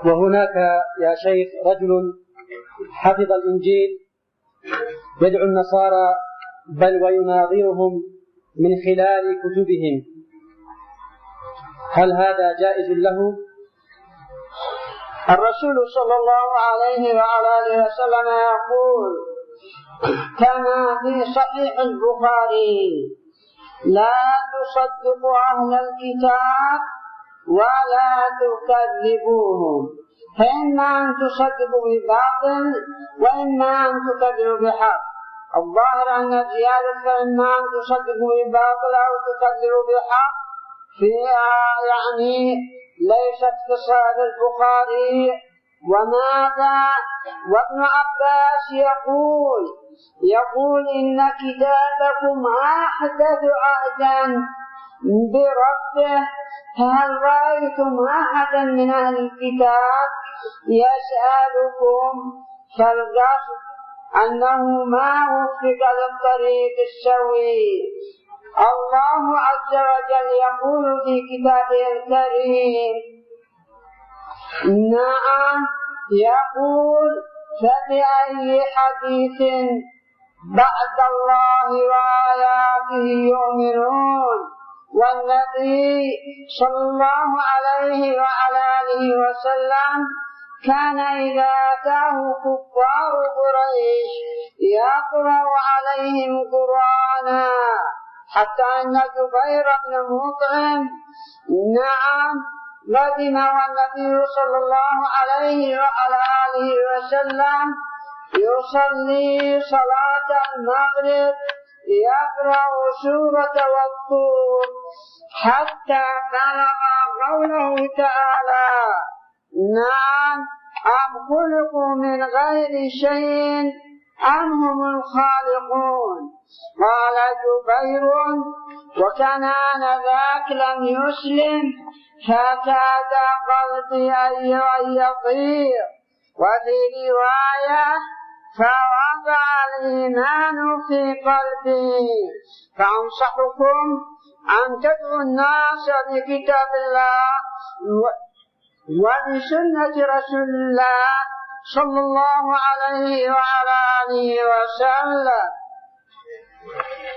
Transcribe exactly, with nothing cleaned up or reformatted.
وهناك يا شيخ رجل حفظ الإنجيل يدعو النصارى بل ويناظرهم من خلال كتبهم، هل هذا جائز له؟ الرسول صلى الله عليه وعلى آله وسلم يقول كما في صحيح البخاري: لا تصدقوا أهل الكتاب ولا تكذبوهم، فإما أن تصدقوا بباطل وإما أن تكذبوا بحق. الظاهر أن زيادة فإما أن تصدقوا بباطل أو تكذبوا بحق فيها يعني ليست في صحيح البخاري. وماذا؟ وابن عباس يقول يقول إن كتابكم أحدث عهدا بربه، هل رأيتم أحدا من أهل الكتاب يسألكم؟ فالقصد أنه ما وفق للطريق السوي. الله عز وجل يقول في كتابه الكريم: نعم، يقول: فبأي حديث بعد الله وآياته يؤمنون. والنبي صلى الله عليه وعلى آله وسلم كان إذا أتاه كفار قريش يقرأ عليهم قرآنا، حتى أن جبير بن مطعم نعم قدم والنبي صلى الله عليه وعلى آله وسلم يصلي صلاة المغرب يقرأ سورة والطور حتى بلغ قوله تعالى: نعم، أم خلقوا من غير شيء أم هم الخالقون. قال جبير: وكان آنذاك لم يسلم فكاد قلبي أن يطير. وفي رواية: فوضع الإيمان في قلبي. فأنصحكم أن تدعوا الناس بكتاب الله وبسنة رسول الله صلى الله عليه وعلى آله وسلم.